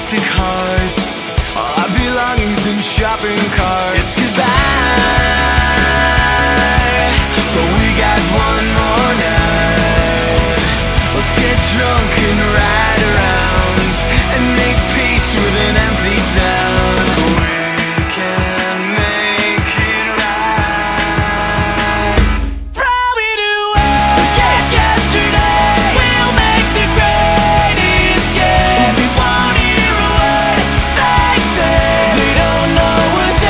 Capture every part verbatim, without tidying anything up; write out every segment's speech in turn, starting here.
plastic hearts, all our belongings in shopping carts. It's goodbye, but we got one more night. Let's get drunk and ride around and make peace with an empty town. We can make it right. Throw it away, forget yesterday. We'll make the great escape. We won't hear a word they say. They don't know us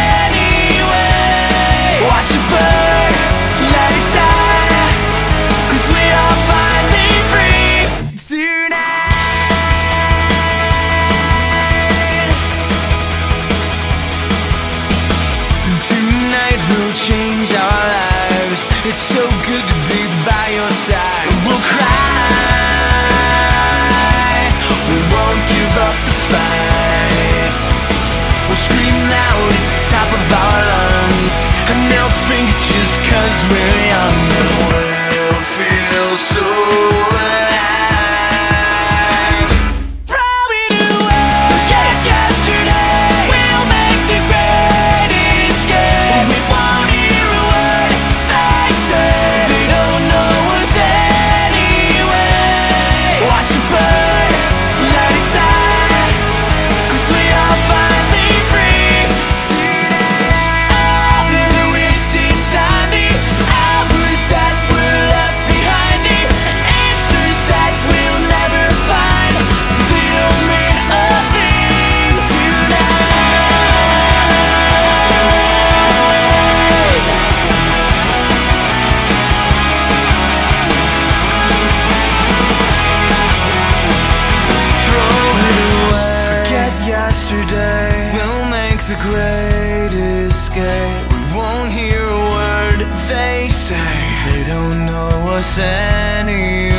anyway. Watch it burn, let it die, 'cause we are finally free tonight. Tonight we'll change our lives. It's so good to be by your side. We'll cry, we won't give up the fight. We'll scream loud at the top of our lungs, and they'll think it's just 'cause we're young. And we'll feel so alive. Throw it away, forget yesterday. We'll make the great escape. We won't hear a word they say. They don't know us anyway. Watch it burn, let it die, 'cause we are finally free tonight. All the wasted time, the hours that were left behind, the answers that we'll never find. They don't mean a thing tonight. Throw it away, forget yesterday. We'll make the great escape. We won't hear a word they say. They don't know us anyway.